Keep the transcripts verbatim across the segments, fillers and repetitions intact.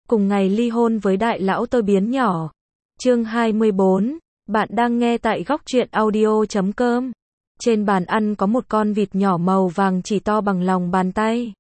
cùng ngày ly hôn với đại lão tôi biến nhỏ. Chương hai mươi bốn, bạn đang nghe tại góc truyện audio chấm com. Trên bàn ăn có một con vịt nhỏ màu vàng chỉ to bằng lòng bàn tay.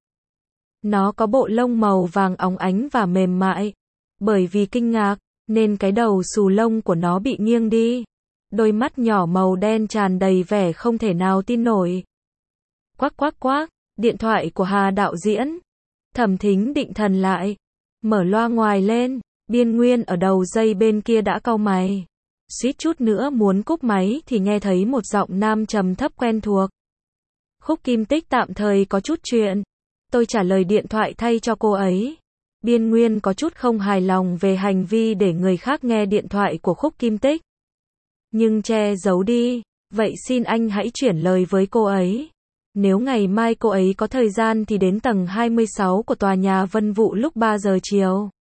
Nó có bộ lông màu vàng óng ánh và mềm mại. Bởi vì kinh ngạc, nên cái đầu xù lông của nó bị nghiêng đi. Đôi mắt nhỏ màu đen tràn đầy vẻ không thể nào tin nổi. Quắc quắc quắc, điện thoại của Hà đạo diễn. Thẩm Thính định thần lại, mở loa ngoài lên, Biên Nguyên ở đầu dây bên kia đã cau mày. Suýt chút nữa muốn cúp máy thì nghe thấy một giọng nam trầm thấp quen thuộc. Khúc Kim Tích tạm thời có chút chuyện. Tôi trả lời điện thoại thay cho cô ấy. Biên Nguyên có chút không hài lòng về hành vi để người khác nghe điện thoại của Khúc Kim Tích. Nhưng che giấu đi, vậy xin anh hãy chuyển lời với cô ấy. Nếu ngày mai cô ấy có thời gian thì đến tầng hai mươi sáu của tòa nhà Vân Vũ lúc ba giờ chiều.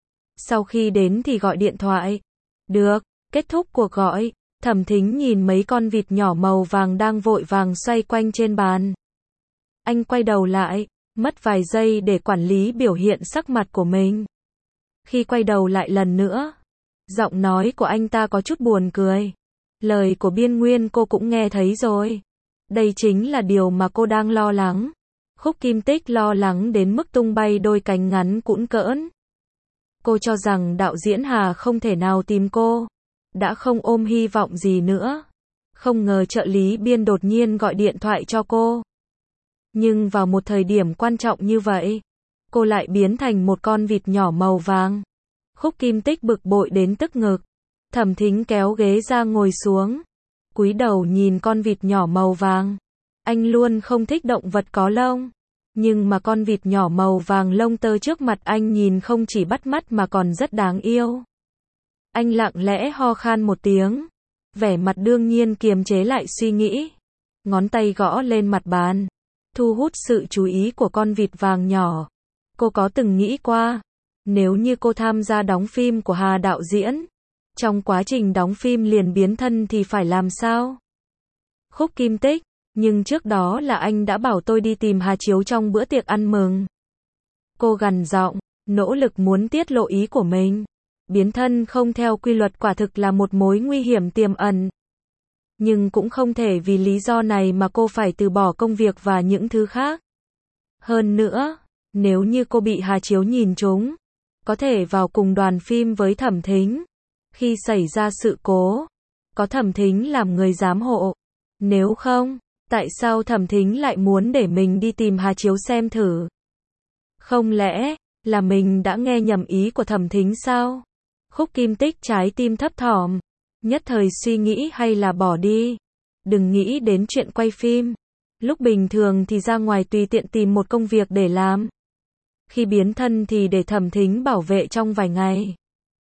Sau khi đến thì gọi điện thoại. Được, kết thúc cuộc gọi, Thẩm Thính nhìn mấy con vịt nhỏ màu vàng đang vội vàng xoay quanh trên bàn. Anh quay đầu lại, mất vài giây để quản lý biểu hiện sắc mặt của mình. Khi quay đầu lại lần nữa, giọng nói của anh ta có chút buồn cười. Lời của Biên Nguyên cô cũng nghe thấy rồi. Đây chính là điều mà cô đang lo lắng. Khúc Kim Tích lo lắng đến mức tung bay đôi cánh ngắn cũn cỡn. Cô cho rằng đạo diễn Hà không thể nào tìm cô. Đã không ôm hy vọng gì nữa. Không ngờ trợ lý Biên đột nhiên gọi điện thoại cho cô. Nhưng vào một thời điểm quan trọng như vậy, cô lại biến thành một con vịt nhỏ màu vàng. Khúc Kim Tích bực bội đến tức ngực. Thẩm Thính kéo ghế ra ngồi xuống. Cúi đầu nhìn con vịt nhỏ màu vàng. Anh luôn không thích động vật có lông. Nhưng mà con vịt nhỏ màu vàng lông tơ trước mặt anh nhìn không chỉ bắt mắt mà còn rất đáng yêu. Anh lặng lẽ ho khan một tiếng. Vẻ mặt đương nhiên kiềm chế lại suy nghĩ. Ngón tay gõ lên mặt bàn. Thu hút sự chú ý của con vịt vàng nhỏ. Cô có từng nghĩ qua, nếu như cô tham gia đóng phim của Hà đạo diễn, trong quá trình đóng phim liền biến thân thì phải làm sao? Khúc Kim Tích, nhưng trước đó là anh đã bảo tôi đi tìm Hà Chiếu trong bữa tiệc ăn mừng. Cô gằn giọng, nỗ lực muốn tiết lộ ý của mình. Biến thân không theo quy luật quả thực là một mối nguy hiểm tiềm ẩn. Nhưng cũng không thể vì lý do này mà cô phải từ bỏ công việc và những thứ khác. Hơn nữa, nếu như cô bị Hà Chiếu nhìn trúng, có thể vào cùng đoàn phim với Thẩm Thính. Khi xảy ra sự cố, có Thẩm Thính làm người giám hộ. Nếu không, tại sao Thẩm Thính lại muốn để mình đi tìm Hà Chiếu xem thử? Không lẽ là mình đã nghe nhầm ý của Thẩm Thính sao? Khúc Kim Tích trái tim thấp thỏm, nhất thời suy nghĩ hay là bỏ đi. Đừng nghĩ đến chuyện quay phim. Lúc bình thường thì ra ngoài tùy tiện tìm một công việc để làm. Khi biến thân thì để Thẩm Thính bảo vệ trong vài ngày.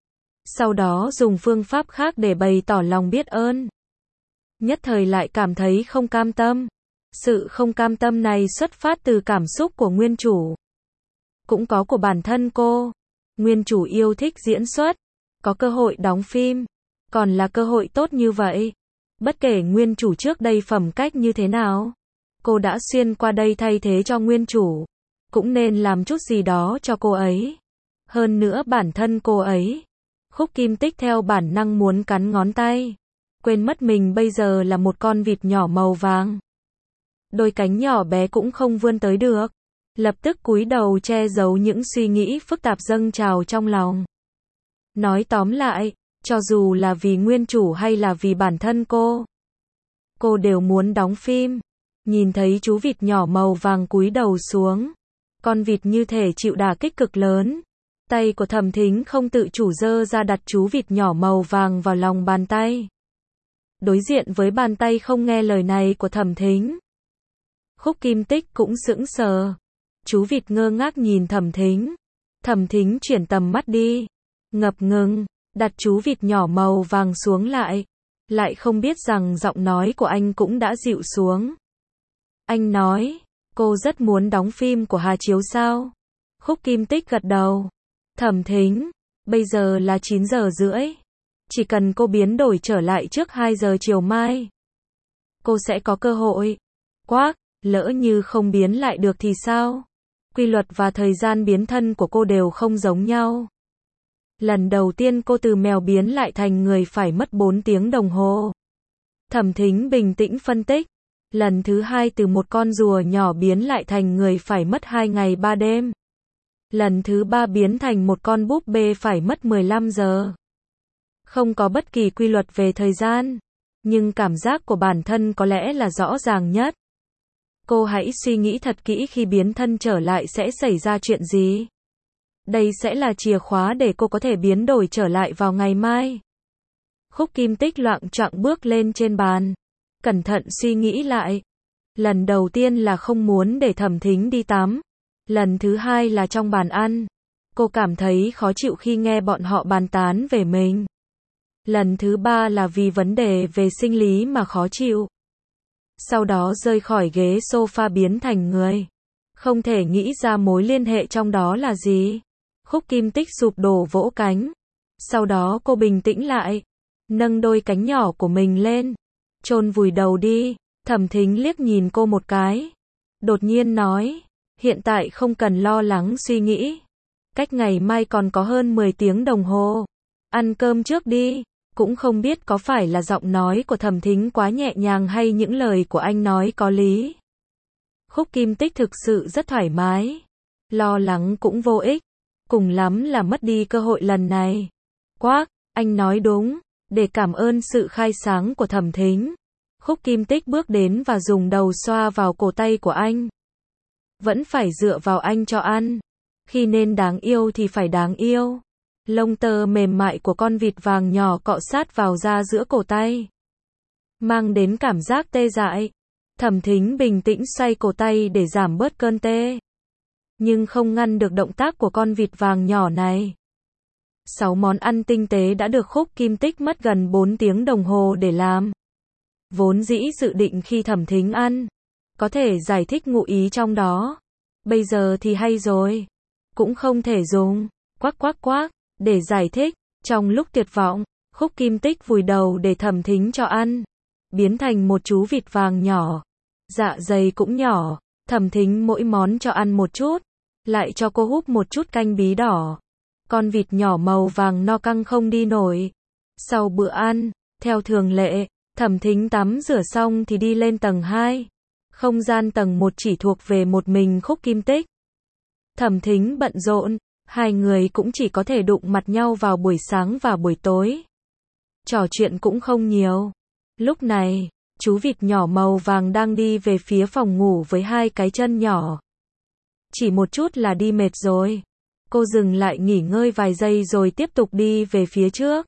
Sau đó dùng phương pháp khác để bày tỏ lòng biết ơn. Nhất thời lại cảm thấy không cam tâm. Sự không cam tâm này xuất phát từ cảm xúc của nguyên chủ. Cũng có của bản thân cô. Nguyên chủ yêu thích diễn xuất. Có cơ hội đóng phim. Còn là cơ hội tốt như vậy. Bất kể nguyên chủ trước đây phẩm cách như thế nào. Cô đã xuyên qua đây thay thế cho nguyên chủ. Cũng nên làm chút gì đó cho cô ấy. Hơn nữa bản thân cô ấy. Khúc Kim Tích theo bản năng muốn cắn ngón tay. Quên mất mình bây giờ là một con vịt nhỏ màu vàng. Đôi cánh nhỏ bé cũng không vươn tới được. Lập tức cúi đầu che giấu những suy nghĩ phức tạp dâng trào trong lòng. Nói tóm lại, cho dù là vì nguyên chủ hay là vì bản thân cô, cô đều muốn đóng phim. Nhìn thấy chú vịt nhỏ màu vàng cúi đầu xuống. Con vịt như thể chịu đả kích cực lớn. Tay của Thẩm Thính không tự chủ giơ ra đặt chú vịt nhỏ màu vàng vào lòng bàn tay. Đối diện với bàn tay không nghe lời này của Thẩm Thính. Khúc Kim Tích cũng sững sờ. Chú vịt ngơ ngác nhìn Thẩm Thính. Thẩm Thính chuyển tầm mắt đi. Ngập ngừng, đặt chú vịt nhỏ màu vàng xuống lại. Lại không biết rằng giọng nói của anh cũng đã dịu xuống. Anh nói, cô rất muốn đóng phim của Hà Chiếu sao? Khúc Kim Tích gật đầu. Thẩm Thính, bây giờ là chín giờ rưỡi. Chỉ cần cô biến đổi trở lại trước hai giờ chiều mai. Cô sẽ có cơ hội. Quác, lỡ như không biến lại được thì sao? Quy luật và thời gian biến thân của cô đều không giống nhau. Lần đầu tiên cô từ mèo biến lại thành người phải mất bốn tiếng đồng hồ. Thẩm Thính bình tĩnh phân tích. Lần thứ hai từ một con rùa nhỏ biến lại thành người phải mất hai ngày ba đêm. Lần thứ ba biến thành một con búp bê phải mất mười lăm giờ. Không có bất kỳ quy luật về thời gian, nhưng cảm giác của bản thân có lẽ là rõ ràng nhất. Cô hãy suy nghĩ thật kỹ khi biến thân trở lại sẽ xảy ra chuyện gì. Đây sẽ là chìa khóa để cô có thể biến đổi trở lại vào ngày mai. Khúc Kim Tích loạng choạng bước lên trên bàn. Cẩn thận suy nghĩ lại. Lần đầu tiên là không muốn để Thẩm Thính đi tắm. Lần thứ hai là trong bàn ăn. Cô cảm thấy khó chịu khi nghe bọn họ bàn tán về mình. Lần thứ ba là vì vấn đề về sinh lý mà khó chịu. Sau đó rơi khỏi ghế sofa biến thành người. Không thể nghĩ ra mối liên hệ trong đó là gì. Khúc Kim Tích sụp đổ vỗ cánh. Sau đó cô bình tĩnh lại. Nâng đôi cánh nhỏ của mình lên. Chôn vùi đầu đi. Thẩm Thính liếc nhìn cô một cái. Đột nhiên nói. Hiện tại không cần lo lắng suy nghĩ. Cách ngày mai còn có hơn mười tiếng đồng hồ. Ăn cơm trước đi. Cũng không biết có phải là giọng nói của Thẩm Thính quá nhẹ nhàng hay những lời của anh nói có lý. Khúc Kim Tích thực sự rất thoải mái. Lo lắng cũng vô ích. Cùng lắm là mất đi cơ hội lần này. Quác, anh nói đúng. Để cảm ơn sự khai sáng của Thẩm Thính. Khúc Kim Tích bước đến và dùng đầu xoa vào cổ tay của anh. Vẫn phải dựa vào anh cho ăn. Khi nên đáng yêu thì phải đáng yêu. Lông tơ mềm mại của con vịt vàng nhỏ cọ sát vào da giữa cổ tay. Mang đến cảm giác tê dại. Thẩm Thính bình tĩnh xoay cổ tay để giảm bớt cơn tê. Nhưng không ngăn được động tác của con vịt vàng nhỏ này. Sáu món ăn tinh tế đã được Khúc Kim Tích mất gần bốn tiếng đồng hồ để làm. Vốn dĩ dự định khi Thẩm Thính ăn, có thể giải thích ngụ ý trong đó. Bây giờ thì hay rồi. Cũng không thể dùng. Quắc quắc quắc. Để giải thích. Trong lúc tuyệt vọng, Khúc Kim Tích vùi đầu để Thẩm Thính cho ăn. Biến thành một chú vịt vàng nhỏ. Dạ dày cũng nhỏ. Thẩm Thính mỗi món cho ăn một chút. Lại cho cô húp một chút canh bí đỏ. Con vịt nhỏ màu vàng no căng không đi nổi. Sau bữa ăn, theo thường lệ, Thẩm Thính tắm rửa xong thì đi lên tầng hai. Không gian tầng một chỉ thuộc về một mình Khúc Kim Tích. Thẩm Thính bận rộn, hai người cũng chỉ có thể đụng mặt nhau vào buổi sáng và buổi tối. Trò chuyện cũng không nhiều. Lúc này, chú vịt nhỏ màu vàng đang đi về phía phòng ngủ với hai cái chân nhỏ. Chỉ một chút là đi mệt rồi. Cô dừng lại nghỉ ngơi vài giây rồi tiếp tục đi về phía trước.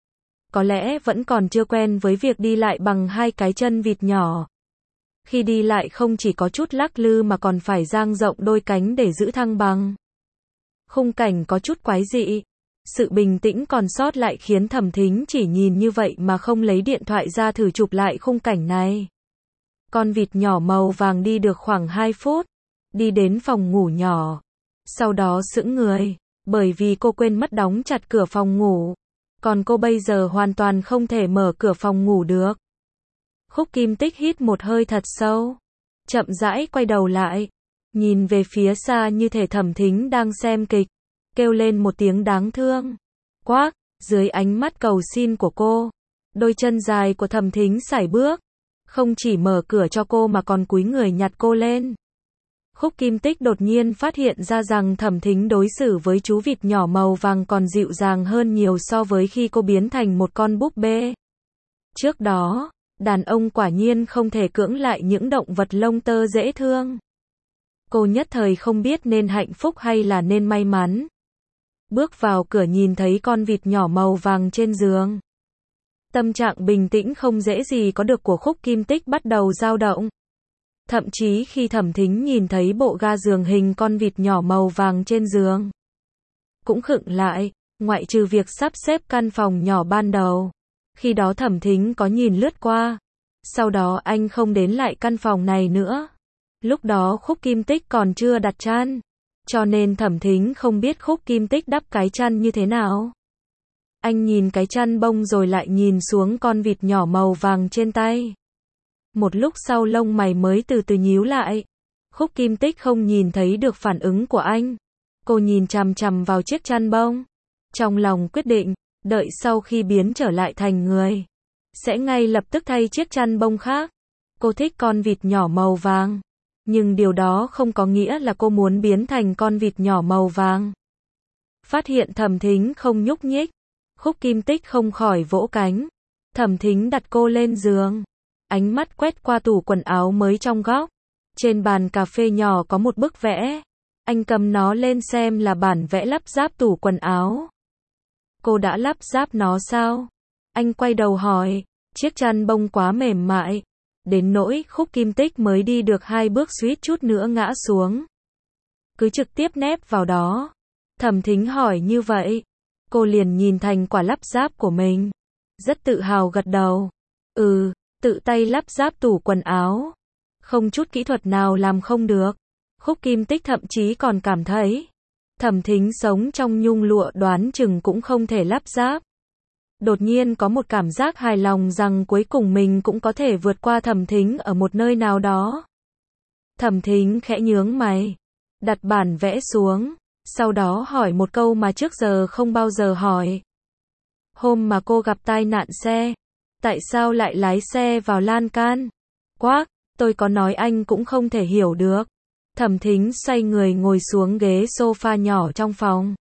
Có lẽ vẫn còn chưa quen với việc đi lại bằng hai cái chân vịt nhỏ. Khi đi lại không chỉ có chút lắc lư mà còn phải dang rộng đôi cánh để giữ thăng bằng. Khung cảnh có chút quái dị. Sự bình tĩnh còn sót lại khiến Thẩm Thính chỉ nhìn như vậy mà không lấy điện thoại ra thử chụp lại khung cảnh này. Con vịt nhỏ màu vàng đi được khoảng hai phút. Đi đến phòng ngủ nhỏ. Sau đó sững người. Bởi vì cô quên mất đóng chặt cửa phòng ngủ. Còn cô bây giờ hoàn toàn không thể mở cửa phòng ngủ được. Khúc Kim Tích hít một hơi thật sâu. Chậm rãi quay đầu lại. Nhìn về phía xa như thể Thẩm Thính đang xem kịch. Kêu lên một tiếng đáng thương. Quác, dưới ánh mắt cầu xin của cô. Đôi chân dài của Thẩm Thính sải bước. Không chỉ mở cửa cho cô mà còn cúi người nhặt cô lên. Khúc Kim Tích đột nhiên phát hiện ra rằng Thẩm Thính đối xử với chú vịt nhỏ màu vàng còn dịu dàng hơn nhiều so với khi cô biến thành một con búp bê. Trước đó, đàn ông quả nhiên không thể cưỡng lại những động vật lông tơ dễ thương. Cô nhất thời không biết nên hạnh phúc hay là nên may mắn. Bước vào cửa nhìn thấy con vịt nhỏ màu vàng trên giường. Tâm trạng bình tĩnh không dễ gì có được của Khúc Kim Tích bắt đầu dao động. Thậm chí khi Thẩm Thính nhìn thấy bộ ga giường hình con vịt nhỏ màu vàng trên giường, cũng khựng lại, ngoại trừ việc sắp xếp căn phòng nhỏ ban đầu. Khi đó Thẩm Thính có nhìn lướt qua. Sau đó anh không đến lại căn phòng này nữa. Lúc đó Khúc Kim Tích còn chưa đặt chăn. Cho nên Thẩm Thính không biết Khúc Kim Tích đắp cái chăn như thế nào. Anh nhìn cái chăn bông rồi lại nhìn xuống con vịt nhỏ màu vàng trên tay. Một lúc sau lông mày mới từ từ nhíu lại. Khúc Kim Tích không nhìn thấy được phản ứng của anh. Cô nhìn chằm chằm vào chiếc chăn bông. Trong lòng quyết định, đợi sau khi biến trở lại thành người, sẽ ngay lập tức thay chiếc chăn bông khác. Cô thích con vịt nhỏ màu vàng, nhưng điều đó không có nghĩa là cô muốn biến thành con vịt nhỏ màu vàng. Phát hiện Thẩm Thính không nhúc nhích, Khúc Kim Tích không khỏi vỗ cánh. Thẩm Thính đặt cô lên giường, ánh mắt quét qua tủ quần áo mới trong góc. Trên bàn cà phê nhỏ có một bức vẽ. Anh cầm nó lên xem là bản vẽ lắp ráp tủ quần áo. Cô đã lắp ráp nó sao? Anh quay đầu hỏi. Chiếc chăn bông quá mềm mại, đến nỗi Khúc Kim Tích mới đi được hai bước suýt chút nữa ngã xuống. Cứ trực tiếp nép vào đó. Thẩm Thính hỏi như vậy, cô liền nhìn thành quả lắp ráp của mình. Rất tự hào gật đầu. Ừ, tự tay lắp ráp tủ quần áo. Không chút kỹ thuật nào làm không được. Khúc Kim Tích thậm chí còn cảm thấy, Thẩm Thính sống trong nhung lụa đoán chừng cũng không thể lắp ráp. Đột nhiên có một cảm giác hài lòng rằng cuối cùng mình cũng có thể vượt qua Thẩm Thính ở một nơi nào đó. Thẩm Thính khẽ nhướng mày, đặt bản vẽ xuống, sau đó hỏi một câu mà trước giờ không bao giờ hỏi. Hôm mà cô gặp tai nạn xe, tại sao lại lái xe vào lan can? Quác, tôi có nói anh cũng không thể hiểu được. Thẩm Thính xoay người ngồi xuống ghế sofa nhỏ trong phòng.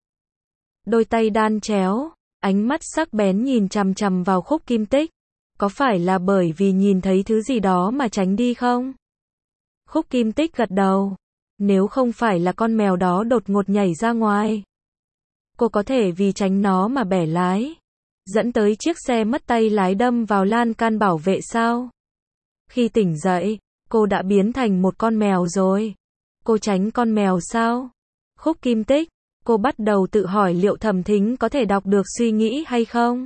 Đôi tay đan chéo, ánh mắt sắc bén nhìn chằm chằm vào Khúc Kim Tích. Có phải là bởi vì nhìn thấy thứ gì đó mà tránh đi không? Khúc Kim Tích gật đầu. Nếu không phải là con mèo đó đột ngột nhảy ra ngoài, cô có thể vì tránh nó mà bẻ lái, dẫn tới chiếc xe mất tay lái đâm vào lan can bảo vệ sao? Khi tỉnh dậy, cô đã biến thành một con mèo rồi. Cô tránh con mèo sao? Khúc Kim Tích, cô bắt đầu tự hỏi liệu Thẩm Thính có thể đọc được suy nghĩ hay không?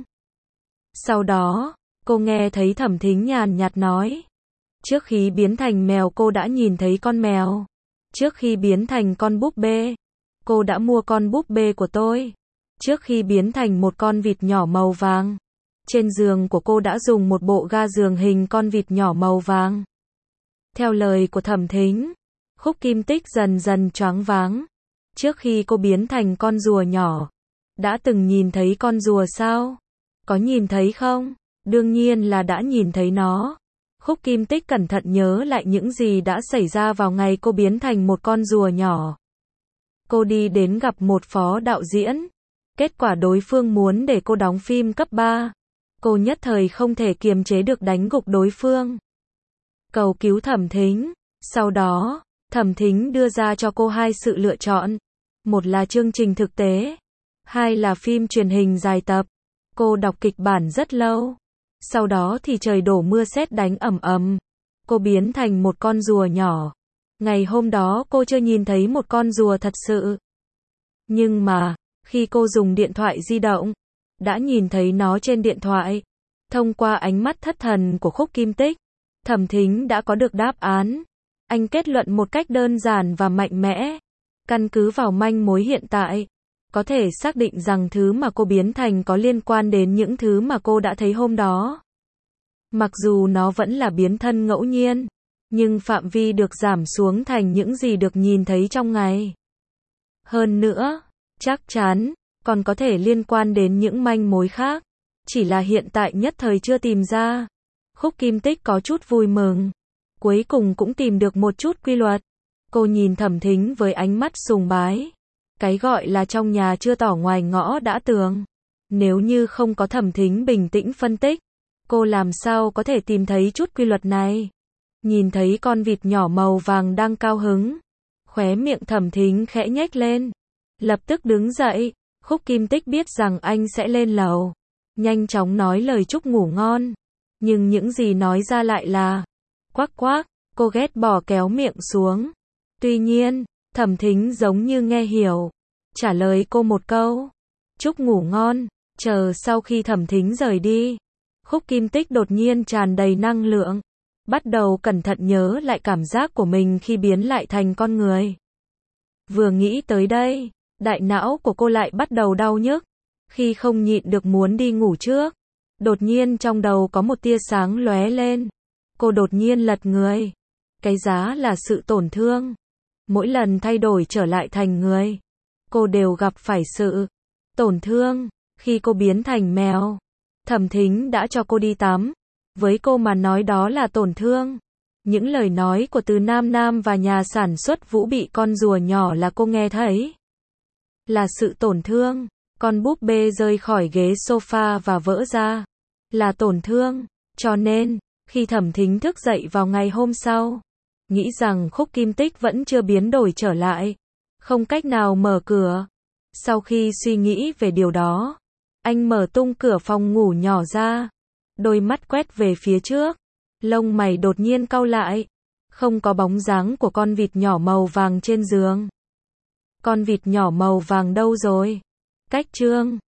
Sau đó, cô nghe thấy Thẩm Thính nhàn nhạt nói. Trước khi biến thành mèo cô đã nhìn thấy con mèo. Trước khi biến thành con búp bê, cô đã mua con búp bê của tôi. Trước khi biến thành một con vịt nhỏ màu vàng, trên giường của cô đã dùng một bộ ga giường hình con vịt nhỏ màu vàng. Theo lời của Thẩm Thính, Khúc Kim Tích dần dần choáng váng. Trước khi cô biến thành con rùa nhỏ, đã từng nhìn thấy con rùa sao? Có nhìn thấy không? Đương nhiên là đã nhìn thấy nó. Khúc Kim Tích cẩn thận nhớ lại những gì đã xảy ra vào ngày cô biến thành một con rùa nhỏ. Cô đi đến gặp một phó đạo diễn. Kết quả đối phương muốn để cô đóng phim cấp ba. Cô nhất thời không thể kiềm chế được đánh gục đối phương. Cầu cứu Thẩm Thính. Sau đó, Thẩm Thính đưa ra cho cô hai sự lựa chọn. Một là chương trình thực tế, hai là phim truyền hình dài tập. Cô đọc kịch bản rất lâu. Sau đó thì trời đổ mưa sét đánh ầm ầm. Cô biến thành một con rùa nhỏ. Ngày hôm đó cô chưa nhìn thấy một con rùa thật sự. Nhưng mà, khi cô dùng điện thoại di động, đã nhìn thấy nó trên điện thoại. Thông qua ánh mắt thất thần của Khúc Kim Tích, Thẩm Thính đã có được đáp án. Anh kết luận một cách đơn giản và mạnh mẽ. Căn cứ vào manh mối hiện tại, có thể xác định rằng thứ mà cô biến thành có liên quan đến những thứ mà cô đã thấy hôm đó. Mặc dù nó vẫn là biến thân ngẫu nhiên, nhưng phạm vi được giảm xuống thành những gì được nhìn thấy trong ngày. Hơn nữa, chắc chắn, còn có thể liên quan đến những manh mối khác. Chỉ là hiện tại nhất thời chưa tìm ra. Khúc Kim Tích có chút vui mừng. Cuối cùng cũng tìm được một chút quy luật. Cô nhìn Thẩm Thính với ánh mắt sùng bái. Cái gọi là trong nhà chưa tỏ ngoài ngõ đã tường. Nếu như không có Thẩm Thính bình tĩnh phân tích, cô làm sao có thể tìm thấy chút quy luật này. Nhìn thấy con vịt nhỏ màu vàng đang cao hứng, khóe miệng Thẩm Thính khẽ nhếch lên. Lập tức đứng dậy. Khúc Kim Tích biết rằng anh sẽ lên lầu. Nhanh chóng nói lời chúc ngủ ngon. Nhưng những gì nói ra lại là quắc quắc. Cô ghét bỏ kéo miệng xuống. Tuy nhiên, Thẩm Thính giống như nghe hiểu. Trả lời cô một câu. Chúc ngủ ngon. Chờ sau khi Thẩm Thính rời đi, Khúc Kim Tích đột nhiên tràn đầy năng lượng. Bắt đầu cẩn thận nhớ lại cảm giác của mình khi biến lại thành con người. Vừa nghĩ tới đây, đại não của cô lại bắt đầu đau nhức. Khi không nhịn được muốn đi ngủ trước, đột nhiên trong đầu có một tia sáng lóe lên. Cô đột nhiên lật người. Cái giá là sự tổn thương. Mỗi lần thay đổi trở lại thành người, cô đều gặp phải sự Tổn thương, khi cô biến thành mèo. Thẩm Thính đã cho cô đi tắm. Với cô mà nói đó là tổn thương. Những lời nói của Từ Nam Nam và nhà sản xuất Vũ bị con rùa nhỏ là cô nghe thấy. Là sự tổn thương. Con búp bê rơi khỏi ghế sofa và vỡ ra. Là tổn thương. Cho nên, khi Thẩm Thính thức dậy vào ngày hôm sau, nghĩ rằng Khúc Kim Tích vẫn chưa biến đổi trở lại, không cách nào mở cửa. Sau khi suy nghĩ về điều đó, anh mở tung cửa phòng ngủ nhỏ ra, đôi mắt quét về phía trước, lông mày đột nhiên cau lại. Không có bóng dáng của con vịt nhỏ màu vàng trên giường. Con vịt nhỏ màu vàng đâu rồi? Cách chương